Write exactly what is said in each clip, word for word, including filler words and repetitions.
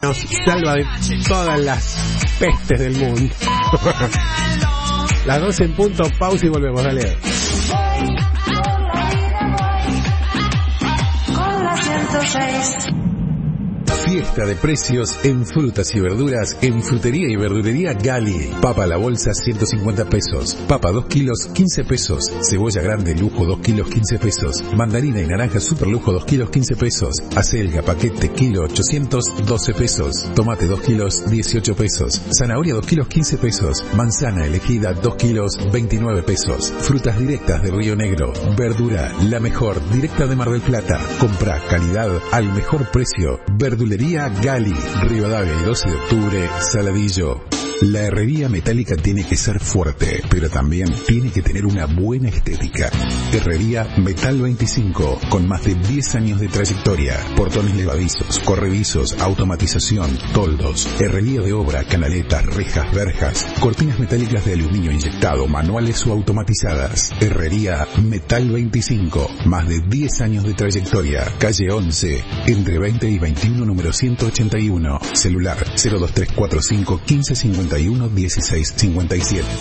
nos salva de todas las pestes del mundo. Las doce en punto, pausa y volvemos, dale. Fiesta de precios en frutas y verduras en Frutería y Verdulería Gali. Papa a la bolsa ciento cincuenta pesos. Papa dos kilos quince pesos. Cebolla grande lujo dos kilos quince pesos. Mandarina y naranja super lujo dos kilos quince pesos. Acelga paquete kilo ochocientos doce pesos. Tomate dos kilos dieciocho pesos. Zanahoria dos kilos quince pesos. Manzana elegida dos kilos veintinueve pesos. Frutas directas de Río Negro. Verdura la mejor directa de Mar del Plata. Compra calidad al mejor precio. Verdulería Gali, Rivadavia y doce de octubre, Saladillo. La herrería metálica tiene que ser fuerte, pero también tiene que tener una buena estética. Herrería Metal veinticinco, con más de diez años de trayectoria. Portones levadizos, corredizos, automatización, toldos, herrería de obra, canaletas, rejas, verjas, cortinas metálicas de aluminio inyectado, manuales o automatizadas. Herrería Metal veinticinco, más de diez años de trayectoria. Calle once, entre veinte y veintiuno, número ciento ochenta y uno. Celular cero dos tres cuatro cinco quince cincuenta y uno dieciséis cincuenta y siete.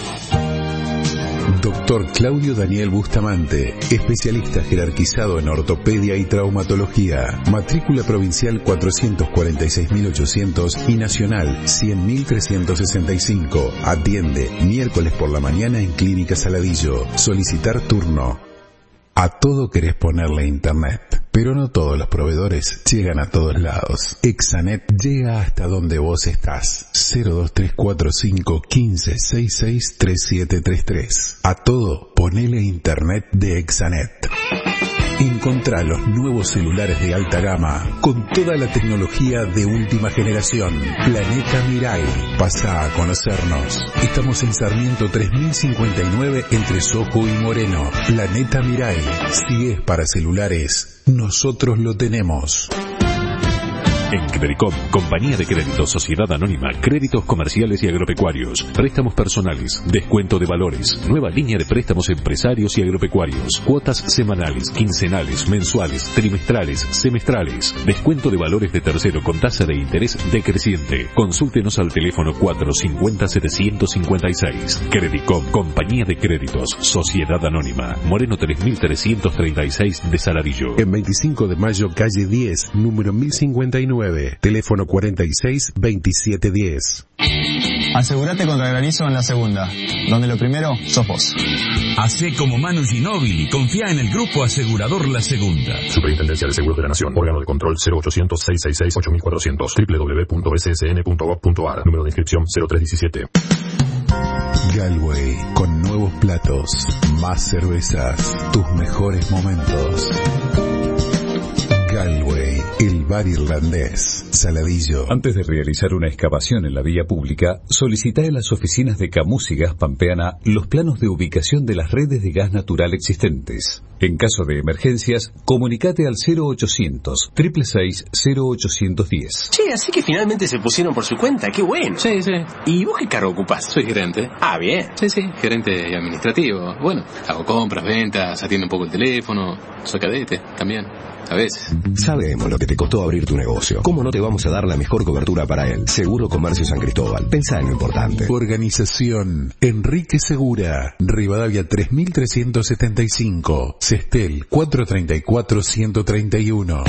Doctor Claudio Daniel Bustamante, especialista jerarquizado en ortopedia y traumatología. Matrícula provincial cuatrocientos cuarenta y seis mil ochocientos y nacional cien mil trescientos sesenta y cinco. Atiende miércoles por la mañana en Clínica Saladillo. Solicitar turno. A todo querés ponerle internet, pero no todos los proveedores llegan a todos lados. Exanet llega hasta donde vos estás. cero dos tres cuatro cinco quince sesenta y seis treinta y siete treinta y tres. A todo ponele internet de Exanet. Encontrá los nuevos celulares de alta gama con toda la tecnología de última generación. Planeta Mirai. Pasa a conocernos. Estamos en Sarmiento tres mil cincuenta y nueve entre Sojo y Moreno. Planeta Mirai. Si es para celulares, nosotros lo tenemos. En Credicom, Compañía de Créditos Sociedad Anónima, créditos comerciales y agropecuarios, préstamos personales, descuento de valores, nueva línea de préstamos empresarios y agropecuarios, cuotas semanales, quincenales, mensuales, trimestrales, semestrales, descuento de valores de tercero con tasa de interés decreciente. Consúltenos al teléfono cuatro cinco cero setecientos cincuenta y seis. Credicom, Compañía de Créditos Sociedad Anónima, Moreno tres mil trescientos treinta y seis de Saladillo. En veinticinco de mayo, calle diez, número mil cincuenta y nueve. Teléfono cuarenta y seis veintisiete diez. Asegúrate contra granizo en la segunda, donde lo primero sos vos. Hacé como Manu Ginóbili y confía en el Grupo Asegurador La Segunda. Superintendencia de Seguros de la Nación. Órgano de control cero ochocientos seiscientos sesenta y seis ocho mil cuatrocientos. doble u doble u doble u punto s s n punto gov punto a r. Número de inscripción cero tres diecisiete. Galway, con nuevos platos, más cervezas, tus mejores momentos. Galway, el bar irlandés, Saladillo. Antes de realizar una excavación en la vía pública, solicita en las oficinas de Camus y Gas Pampeana los planos de ubicación de las redes de gas natural existentes. En caso de emergencias, comunicate al cero ochocientos, seis seis seis, cero ochocientos diez. Che, así que finalmente se pusieron por su cuenta, qué bueno. Sí, sí. ¿Y vos qué cargo ocupás? Soy gerente. Ah, bien. Sí, sí, gerente administrativo. Bueno, hago compras, ventas, atiendo un poco el teléfono, soy cadete también. A veces. Sabemos lo que te costó abrir tu negocio. ¿Cómo no te vamos a dar la mejor cobertura para él? Seguro Comercio San Cristóbal. Pensá en lo importante. Organización Enrique Segura. Rivadavia tres mil trescientos setenta y cinco. Cestel cuatrocientos treinta y cuatro, ciento treinta y uno.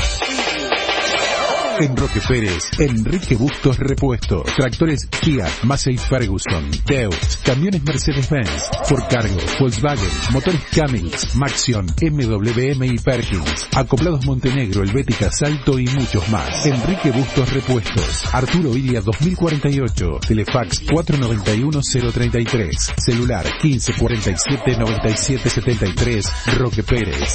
En Roque Pérez, Enrique Bustos Repuestos, tractores Kia, Massey Ferguson, Deutz, camiones Mercedes-Benz, Ford Cargo, Volkswagen, motores Cummins, Maxion, M W M y Perkins, acoplados Montenegro, Helvética, Salto y muchos más. Enrique Bustos Repuestos, Arturo Ilia dos mil cuarenta y ocho, Telefax cuatro noventa y uno cero treinta y tres, celular quince cuarenta y siete noventa y siete setenta y tres, Roque Pérez.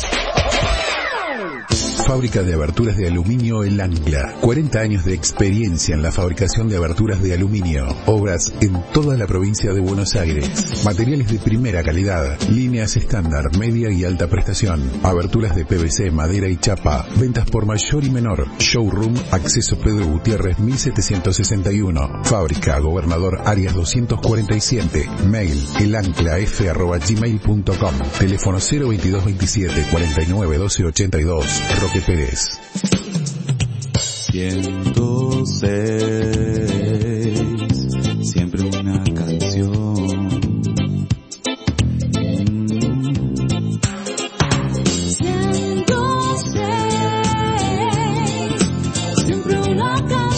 Fábrica de aberturas de aluminio El Ancla. cuarenta años de experiencia en la fabricación de aberturas de aluminio. Obras en toda la provincia de Buenos Aires. Materiales de primera calidad. Líneas estándar, media y alta prestación. Aberturas de P V C, madera y chapa. Ventas por mayor y menor. Showroom, Acceso Pedro Gutiérrez mil setecientos sesenta y uno. Fábrica Gobernador Arias doscientos cuarenta y siete. Mail elanclaf arroba gmail punto com. Teléfono cero veintidós veintisiete cuarenta y nueve doce ochenta y dos. Roque Pérez. Siento ser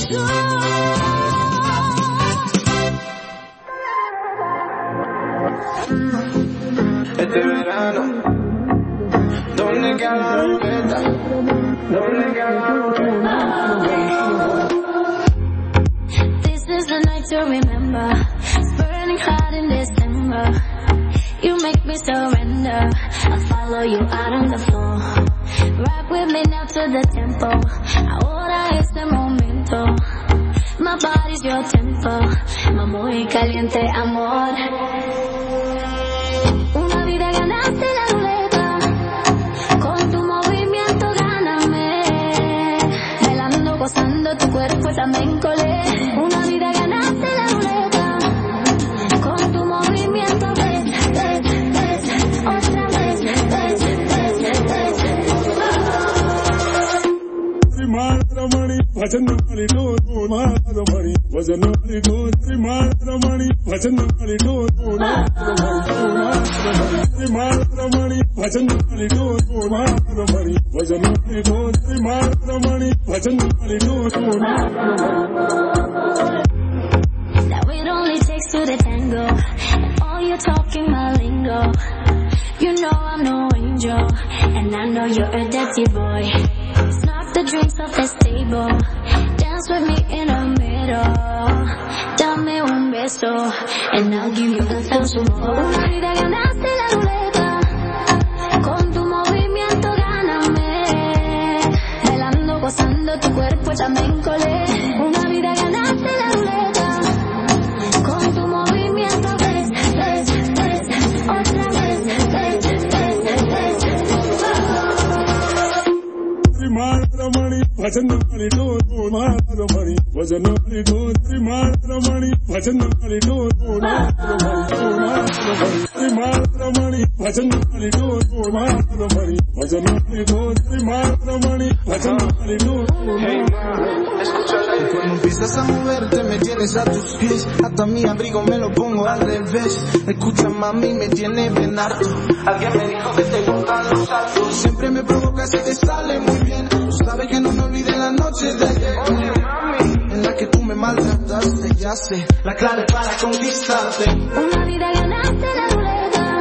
Este verano, ¿dónde queda la ruleta? ¿Dónde queda la ruleta? This is the night to remember. It's burning hot in December. You make me surrender. I'll follow you out on the floor. Rock with me now to the tempo. Ahora es el momento. My body's your tempo. My muy caliente amor. Una vida ganaste la ruleta. Con tu movimiento gáname. Bailando, gozando tu cuerpo también colé. Una vida ganaste la ruleta. Con tu movimiento ves, ves, ves. Otra vez, ves, ves, ves. Ramaramani, Vajanamani, no, no, Ramaramani, Vajanamani, no, Ramaramani, Vajanamani, no, no, Ramaramani, Vajanamani, no, no, Ramaramani, Vajanamani, no, Ramaramani, Vajanamani, no, no. Now it only takes two to tango, and all you're talking my lingo. You know I'm no angel, and I know you're a dirty boy. Knock the drinks off the table. Dance with me in the middle. Dame un beso, and I'll give you a thousand more. Una vida ganaste la ruleta. Con tu movimiento gáname. Bailando, gozando tu cuerpo también colé. Una vida ganaste la ruleta. Con tu movimiento ves, ves, ves. Otra vez, ves, ves, ves. Ramaramani, Vajanamani, no, no, Ramaramani, Vajanamani, no, Ramaramani, Vajanamani, no, no, Ramaramani, Vajanamani, no, no, Ramaramani, Vajanamani, no, Ramaramani, Vajanamani, no. Hey man, escúchale. Cuando empiezas a moverte me tienes a tus pies. Hasta mi abrigo me lo pongo al revés. Escucha mami, me tiene bien harto. Alguien me dijo que te gustan los saltos. Siempre me provocas y te sale muy bien. Tú sabes que no me olvidé la noche de ayer. En la que tú me maltrataste, ya sé. La clave para conquistarte. Una vida ganaste la ruleta.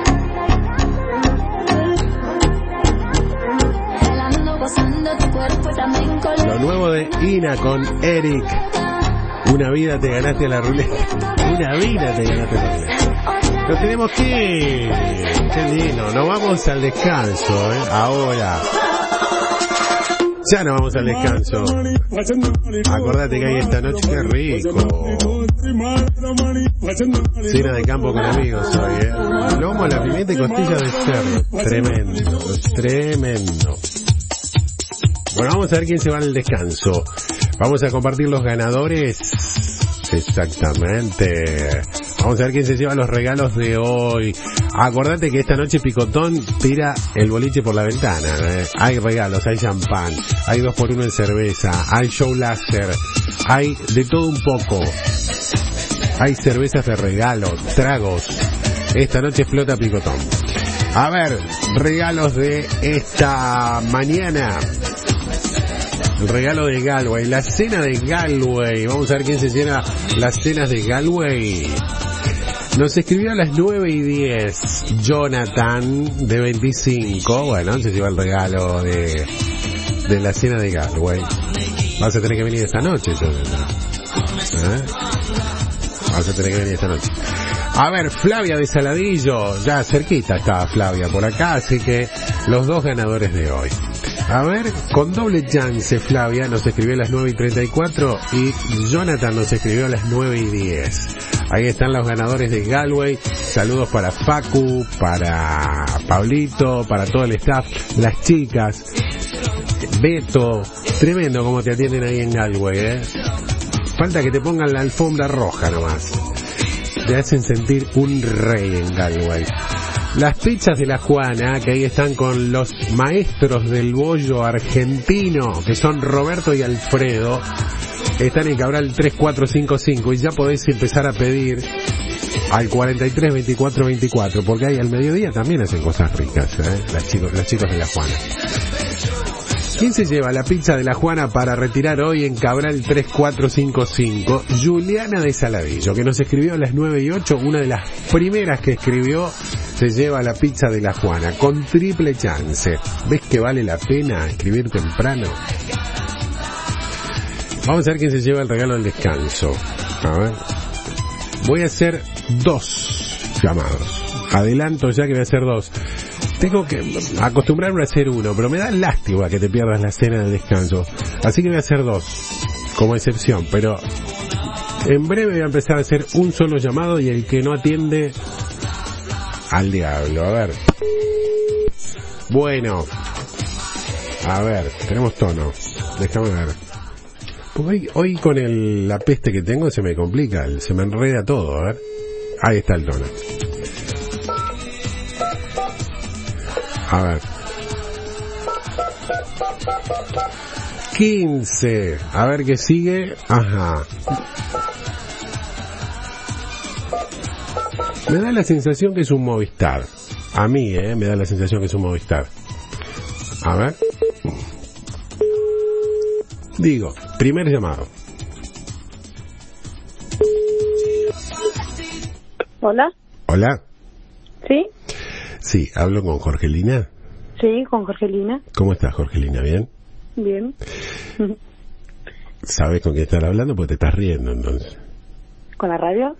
Bailando, gozando tu cuerpo también colé. Lo nuevo de Ina con Eric. Una vida te ganaste la ruleta. Una vida te ganaste la ruleta. Nos tenemos que ir. Qué lindo. Nos vamos al descanso, ¿eh? Ahora. Ya nos vamos al descanso. Acordate que hay esta noche, qué rico. Cena de campo con amigos hoy, ¿eh? Lomo a la pimienta y costilla de cerdo. Tremendo, tremendo. Bueno, vamos a ver quién se va al descanso. Vamos a compartir los ganadores. Exactamente. Vamos a ver quién se lleva los regalos de hoy. Acordate que esta noche Picotón tira el boliche por la ventana, ¿eh? Hay regalos, hay champán, hay dos por uno en cerveza, hay show láser, hay de todo un poco. Hay cervezas de regalo, tragos. Esta noche explota Picotón. A ver, regalos de esta mañana. El regalo de Galway, la cena de Galway. Vamos a ver quién se llena las cenas de Galway. Nos escribió a las nueve y diez Jonathan, de veinticinco. Bueno, se lleva el regalo de, de la cena de Galway. Vas a tener que venir esta noche, Jonathan. ¿Eh? Vas a tener que venir esta noche. A ver, Flavia de Saladillo. Ya cerquita está Flavia por acá, así que los dos ganadores de hoy. A ver, con doble chance Flavia nos escribió a las nueve y treinta y cuatro y Jonathan nos escribió a las nueve y diez. Ahí están los ganadores de Galway. Saludos para Facu, para Pablito, para todo el staff, las chicas, Beto. Tremendo como te atienden ahí en Galway, ¿eh? Falta que te pongan la alfombra roja nomás. Te hacen sentir un rey en Galway. Las pizzas de la Juana, que ahí están con los maestros del bollo argentino, que son Roberto y Alfredo, están en Cabral tres cuatro cinco cinco y ya podéis empezar a pedir al cuarenta y tres veinticuatro veinticuatro, porque ahí al mediodía también hacen cosas ricas, ¿eh? Las chicos, los chicos de la Juana. ¿Quién se lleva la pizza de la Juana para retirar hoy en Cabral tres cuatro cinco cinco? Juliana de Saladillo, que nos escribió a las nueve y ocho, una de las primeras que escribió, se lleva la pizza de la Juana, con triple chance. ¿Ves que vale la pena escribir temprano? Vamos a ver quién se lleva el regalo del descanso. A ver. Voy a hacer dos llamados. Adelanto ya que voy a hacer dos. Tengo que acostumbrarme a hacer uno, pero me da lástima que te pierdas la cena del descanso. Así que voy a hacer dos, como excepción. Pero en breve voy a empezar a hacer un solo llamado y el que no atiende, al diablo. A ver. Bueno. A ver, tenemos tono. Déjame ver. Pues hoy, hoy con el, la peste que tengo se me complica, se me enreda todo. A ver. Ahí está el tono. A ver. quince. A ver qué sigue. Ajá. Me da la sensación que es un Movistar. A mí, eh, me da la sensación que es un Movistar. A ver. Digo, primer llamado. Hola. Hola. ¿Sí? Sí, hablo con Jorgelina. Sí, con Jorgelina. ¿Cómo estás, Jorgelina? ¿Bien? Bien. ¿Sabes con quién estás hablando? Porque te estás riendo, entonces. ¿Con la radio?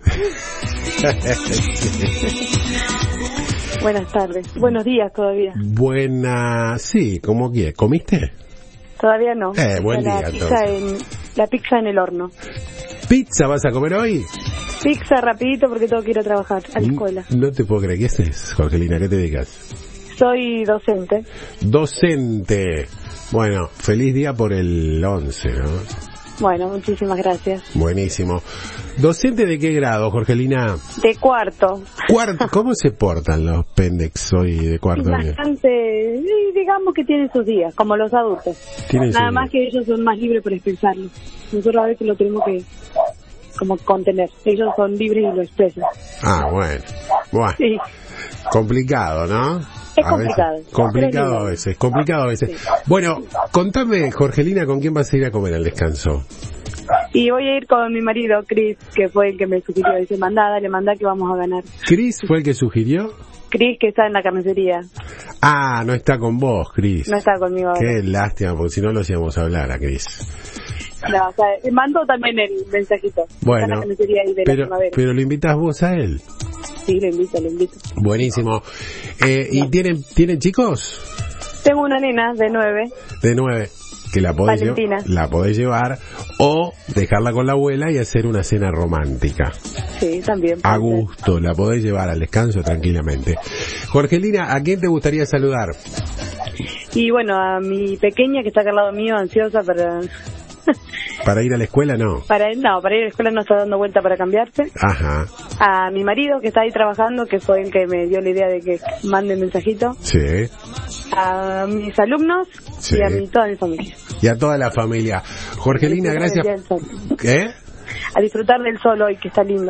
Buenas tardes. Buenos días todavía. Buena... Sí, ¿cómo quieres? ¿Comiste? Todavía no. Eh, buen la día, pizza en, La pizza en el horno. ¿Pizza vas a comer hoy? Pizza rapidito porque tengo que ir a trabajar a la escuela. No te puedo creer. ¿Qué haces, Jorgelina? ¿Qué te dedicas? Soy docente. Docente. Bueno, feliz día por el once, ¿no? Bueno, muchísimas gracias. Buenísimo. ¿Docente de qué grado, Jorgelina? De cuarto. ¿Cuarto? ¿Cómo se portan los pendex hoy de cuarto año? Bastante, digamos que tienen sus días, como los adultos. Nada más que ellos son más libres para expresarlo. Nosotros a veces lo tenemos que como contener. Ellos son libres y lo expresan. Ah, bueno. Bueno. Sí. Complicado, ¿no? Es a complicado. Veces, complicado a veces, complicado a veces. Sí. Bueno, contame, Jorgelina, ¿con quién vas a ir a comer al descanso? Y voy a ir con mi marido, Chris, que fue el que me sugirió. Dice, mandá, dale, mandá que vamos a ganar. ¿Chris fue el que sugirió? Chris, que está en la carnicería. Ah, no está con vos, Chris. No está conmigo ahora. Qué lástima, porque si no lo íbamos a hablar a Chris. No, o sea, mandó también el mensajito. Bueno, está en la carnicería ahí de pero, la pero lo invitas vos a él. Sí, lo invito, lo invito. Buenísimo. Eh, ¿Y tienen tienen chicos? Tengo una nena de nueve. De nueve. Que la podés, Valentina. la podés llevar o dejarla con la abuela y hacer una cena romántica. Sí, también. A gusto, la podés llevar al descanso tranquilamente. Jorgelina, ¿a quién te gustaría saludar? Y bueno, a mi pequeña que está acá al lado mío, ansiosa para... ¿Para ir a la escuela no? Para no, para ir a la escuela no está dando vuelta para cambiarse. Ajá. A mi marido que está ahí trabajando, que fue el que me dio la idea de que mande el mensajito. Sí. A mis alumnos sí. Y a mi, toda mi familia. Y a toda la familia. Jorgelina, gracias. ¿Qué? A disfrutar del sol hoy, que está lindo.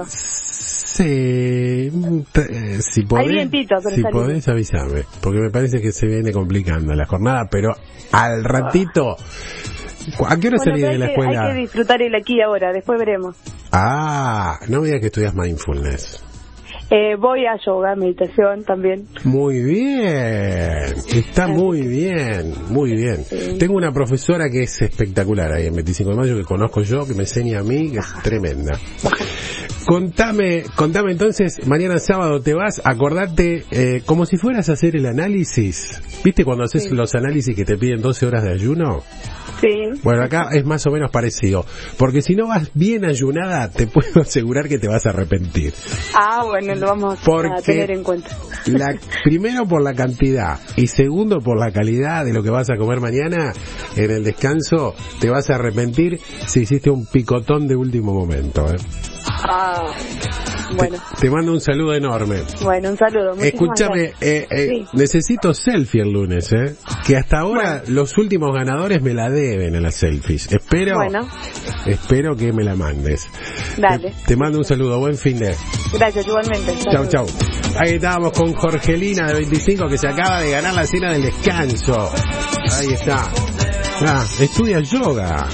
Sí. Si podés, Hay vientito, pero si está podés avísame, porque me parece que se viene complicando la jornada, pero al ratito... ¿A qué hora bueno, salís de la que, escuela? Hay que disfrutar el aquí ahora, después veremos. Ah, no me digas que estudias mindfulness. Eh, voy a yoga, meditación también. Muy bien, está muy bien, muy bien. Sí. Tengo una profesora que es espectacular ahí en veinticinco de mayo, que conozco yo, que me enseña a mí, que es tremenda. Contame, contame entonces, mañana sábado te vas, acordate, eh, como si fueras a hacer el análisis. ¿Viste cuando haces sí. los análisis que te piden doce horas de ayuno? Sí. Bueno, acá es más o menos parecido, porque si no vas bien ayunada, te puedo asegurar que te vas a arrepentir. Ah, bueno, lo vamos porque a tener en cuenta. La, primero por la cantidad y segundo por la calidad de lo que vas a comer mañana en el descanso, te vas a arrepentir si hiciste un picotón de último momento, ¿eh? Ah, bueno. Te, te mando un saludo enorme. Bueno, un saludo. Escúchame, eh, eh, sí. necesito selfie el lunes, ¿eh? Que hasta ahora bueno. los últimos ganadores me la deben en las selfies. Espero, bueno. espero que me la mandes. Dale. Te, te mando un saludo, buen fin de. Gracias, igualmente. Chau, chau. Ahí estábamos con Jorgelina de veinticinco que se acaba de ganar la cena del descanso. Ahí está. Ah, estudia yoga.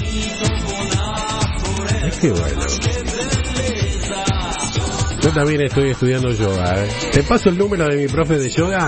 Es que bueno. Yo también estoy estudiando yoga, ¿eh? Te paso el número de mi profe de yoga.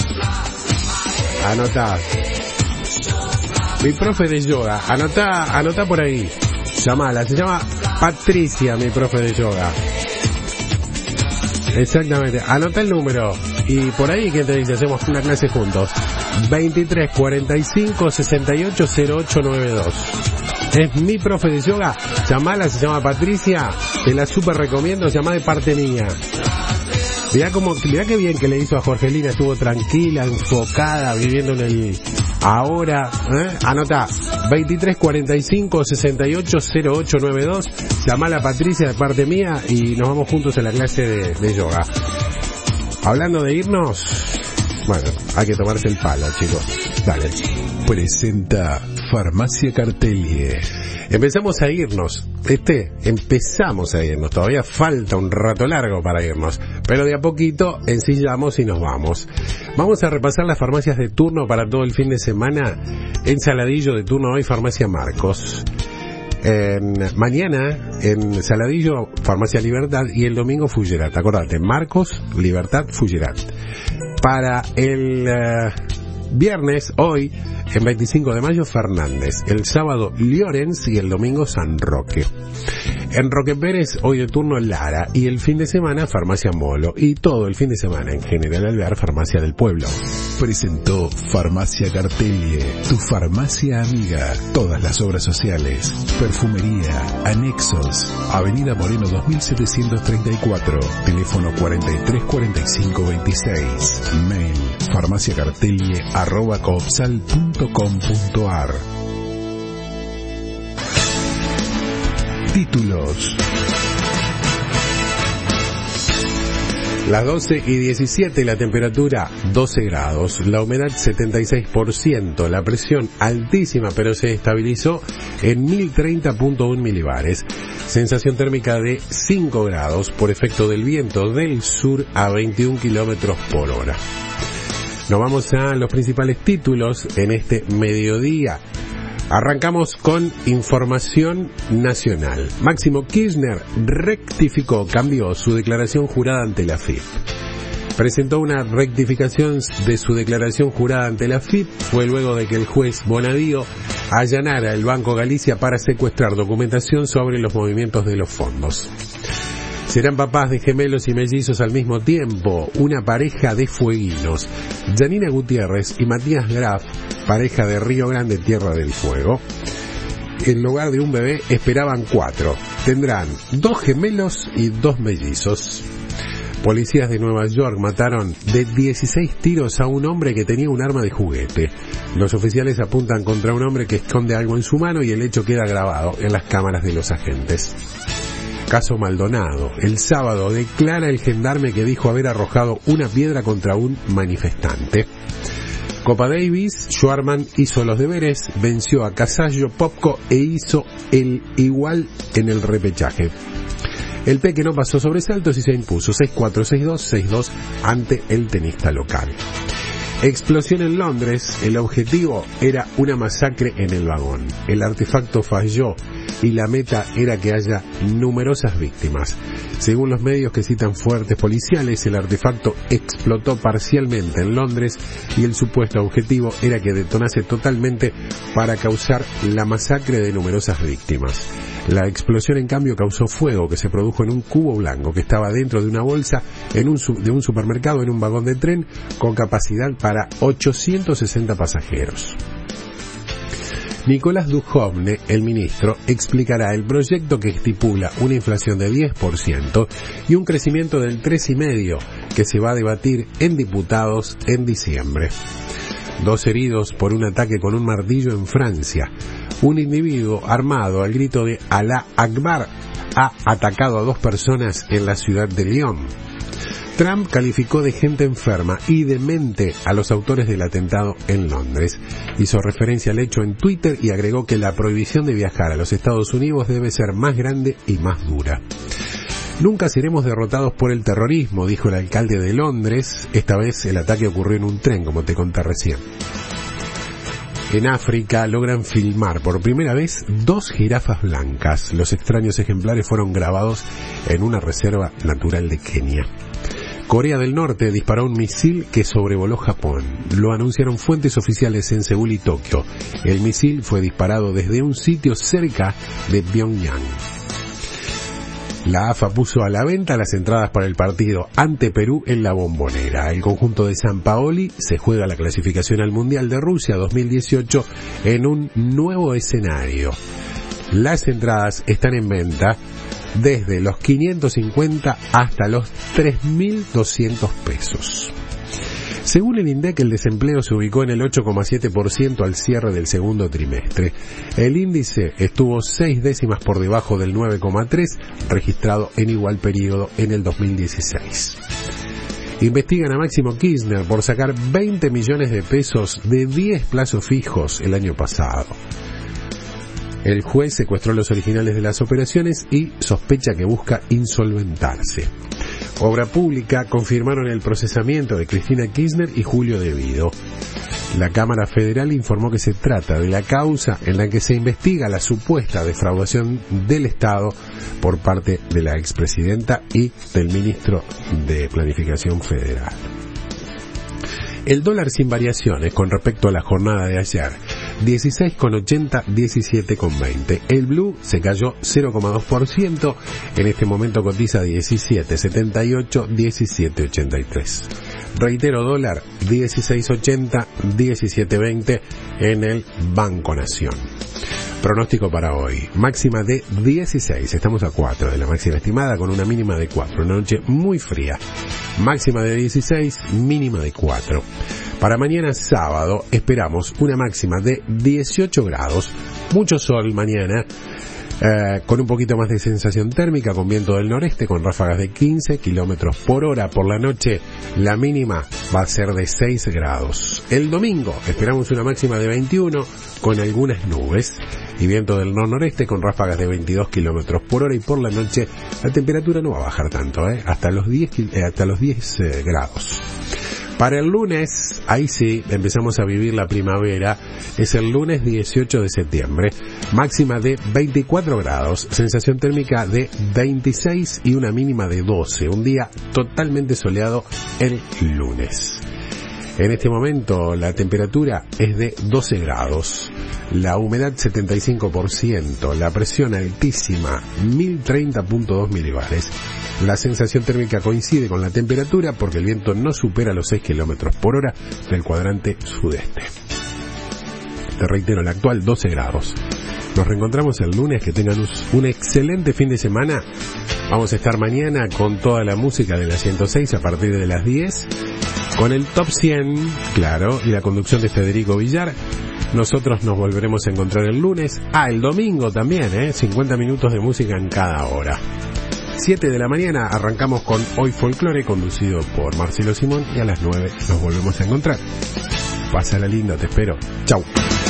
Anotá. Mi profe de yoga. Anotá, anotá por ahí. Llamala. Se llama Patricia, mi profe de yoga. Exactamente. Anotá el número. Y por ahí, ¿quién te dice? Hacemos una clase juntos. veintitrés cuarenta y cinco sesenta y ocho cero ocho noventa y dos. Es mi profe de yoga. Llamala, se llama Patricia. Te la super recomiendo. Llamá de parte mía. Mirá como, mirá qué bien que le hizo a Jorgelina. Estuvo tranquila, enfocada, viviendo en el ahora. ¿eh? Anotá. veintitrés cuarenta y cinco sesenta y ocho cero ocho noventa y dos. Llamala a Patricia de parte mía y nos vamos juntos a la clase de, de yoga. Hablando de irnos, bueno, hay que tomarse el palo, chicos. Dale. Presenta Farmacia Cartelie. Empezamos a irnos. Este, empezamos a irnos. Todavía falta un rato largo para irnos. Pero de a poquito ensillamos y nos vamos. Vamos a repasar las farmacias de turno para todo el fin de semana. En Saladillo de turno hoy, Farmacia Marcos. En, mañana en Saladillo, Farmacia Libertad, y el domingo Fullerat. Acordate, Marcos, Libertad, Fullerat. Para el uh, viernes, hoy, en veinticinco de mayo, Fernández. El sábado, Llorens, y el domingo San Roque. En Roque Pérez, hoy de turno Lara, y el fin de semana Farmacia Molo, y todo el fin de semana en General Alvear, Farmacia del Pueblo. Presentó Farmacia Cartelie, tu farmacia amiga. Todas las obras sociales, perfumería, anexos. Avenida Moreno dos mil setecientos treinta y cuatro, teléfono cuarenta y tres cuarenta y cinco veintiséis. Mail farmaciacartelie arroba coopsal punto com punto ar. Títulos. Las doce y diecisiete, la temperatura doce grados, la humedad setenta y seis por ciento, la presión altísima pero se estabilizó en mil treinta punto uno milibares, sensación térmica de cinco grados por efecto del viento del sur a veintiún kilómetros por hora. Nos vamos a los principales títulos en este mediodía. Arrancamos con información nacional. Máximo Kirchner rectificó, cambió su declaración jurada ante la F I P. Presentó una rectificación de su declaración jurada ante la F I P. Fue luego de que el juez Bonadío allanara el Banco Galicia para secuestrar documentación sobre los movimientos de los fondos. Serán papás de gemelos y mellizos al mismo tiempo, una pareja de fueguinos. Janina Gutiérrez y Matías Graf, pareja de Río Grande, Tierra del Fuego. En lugar de un bebé esperaban cuatro. Tendrán dos gemelos y dos mellizos. Policías de Nueva York mataron de dieciséis tiros a un hombre que tenía un arma de juguete. Los oficiales apuntan contra un hombre que esconde algo en su mano y el hecho queda grabado en las cámaras de los agentes. Caso Maldonado. El sábado declara el gendarme que dijo haber arrojado una piedra contra un manifestante. Copa Davis, Schwarman hizo los deberes, venció a Casallo Popco e hizo el igual en el repechaje. El Peque no pasó sobresaltos y se impuso seis cuatro, seis dos, seis dos ante el tenista local. Explosión en Londres, el objetivo era una masacre en el vagón. El artefacto falló y la meta era que haya numerosas víctimas. Según los medios que citan fuertes policiales, el artefacto explotó parcialmente en Londres y el supuesto objetivo era que detonase totalmente para causar la masacre de numerosas víctimas. La explosión, en cambio, causó fuego que se produjo en un cubo blanco que estaba dentro de una bolsa en un, de un supermercado en un vagón de tren con capacidad para ochocientos sesenta pasajeros. Nicolás Dujovne, el ministro, explicará el proyecto que estipula una inflación de diez por ciento y un crecimiento del tres coma cinco por ciento que se va a debatir en diputados en diciembre. Dos heridos por un ataque con un martillo en Francia. Un individuo armado al grito de Alá Akbar ha atacado a dos personas en la ciudad de Lyon. Trump calificó de gente enferma y demente a los autores del atentado en Londres. Hizo referencia al hecho en Twitter y agregó que la prohibición de viajar a los Estados Unidos debe ser más grande y más dura. Nunca seremos derrotados por el terrorismo, dijo el alcalde de Londres. Esta vez el ataque ocurrió en un tren, como te conté recién. En África logran filmar por primera vez dos jirafas blancas. Los extraños ejemplares fueron grabados en una reserva natural de Kenia. Corea del Norte disparó un misil que sobrevoló Japón. Lo anunciaron fuentes oficiales en Seúl y Tokio. El misil fue disparado desde un sitio cerca de Pyongyang. La A F A puso a la venta las entradas para el partido ante Perú en la Bombonera. El conjunto de San Paoli se juega la clasificación al Mundial de Rusia dos mil dieciocho en un nuevo escenario. Las entradas están en venta desde los quinientos cincuenta hasta los tres mil doscientos pesos. Según el INDEC, el desempleo se ubicó en el ocho coma siete por ciento al cierre del segundo trimestre. El índice estuvo seis décimas por debajo del nueve coma tres registrado en igual periodo en el dos mil dieciséis. Investigan a Máximo Kirchner por sacar veinte millones de pesos de diez plazos fijos el año pasado. El juez secuestró los originales de las operaciones y sospecha que busca insolventarse. Obra Pública confirmaron el procesamiento de Cristina Kirchner y Julio De Vido. La Cámara Federal informó que se trata de la causa en la que se investiga la supuesta defraudación del Estado por parte de la expresidenta y del ministro de Planificación Federal. El dólar sin variaciones con respecto a la jornada de ayer, dieciséis con ochenta, diecisiete con veinte. El blue se cayó cero coma dos por ciento, en este momento cotiza diecisiete setenta y ocho, diecisiete ochenta y tres. Reitero, dólar dieciséis ochenta, diecisiete veinte en el Banco Nación. Pronóstico para hoy, máxima de dieciséis, estamos a cuatro de la máxima estimada con una mínima de cuatro, una noche muy fría, máxima de dieciséis, mínima de cuatro. Para mañana sábado esperamos una máxima de dieciocho grados, mucho sol mañana, eh, con un poquito más de sensación térmica, con viento del noreste, con ráfagas de quince kilómetros por hora. Por la noche la mínima va a ser de seis grados. El domingo esperamos una máxima de veintiuno, con algunas nubes y viento del nor-noreste con ráfagas de veintidós kilómetros por hora, y por la noche la temperatura no va a bajar tanto, ¿eh? hasta los diez, eh, hasta los diez eh, grados. Para el lunes, ahí sí, empezamos a vivir la primavera, es el lunes dieciocho de septiembre, máxima de veinticuatro grados, sensación térmica de veintiséis y una mínima de doce, un día totalmente soleado el lunes. En este momento la temperatura es de doce grados, la humedad setenta y cinco por ciento, la presión altísima mil treinta punto dos milibares. La sensación térmica coincide con la temperatura porque el viento no supera los seis kilómetros por hora del cuadrante sudeste. Te reitero, la actual doce grados. Nos reencontramos el lunes, que tengan un excelente fin de semana. Vamos a estar mañana con toda la música de la ciento seis a partir de las diez. Con el Top cien, claro, y la conducción de Federico Villar. Nosotros nos volveremos a encontrar el lunes. Ah, el domingo también, ¿eh? cincuenta minutos de música en cada hora. siete de la mañana arrancamos con Hoy Folclore, conducido por Marcelo Simón, y a las nueve nos volvemos a encontrar. Pásala linda, te espero. Chau.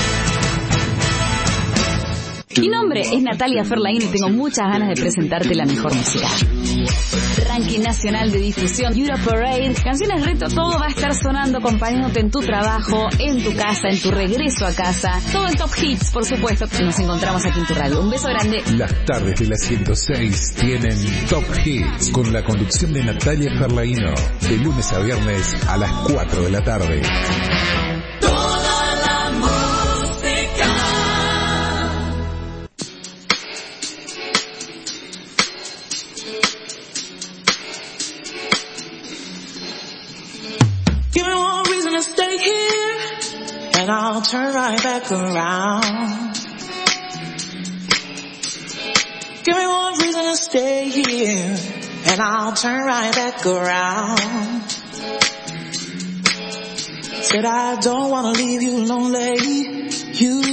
Mi nombre es Natalia Ferlaín y tengo muchas ganas de presentarte la mejor música. Ranking nacional de difusión, Euro Parade, canciones reto, todo va a estar sonando, acompañándote en tu trabajo, en tu casa, en tu regreso a casa. Todo el Top Hits, por supuesto. Nos encontramos aquí en tu radio. Un beso grande. Las tardes de la ciento seis tienen Top Hits con la conducción de Natalia Ferlaino, de lunes a viernes a las cuatro de la tarde. And I'll turn right back around. Give me one reason to stay here, and I'll turn right back around. Said I don't wanna leave you lonely. You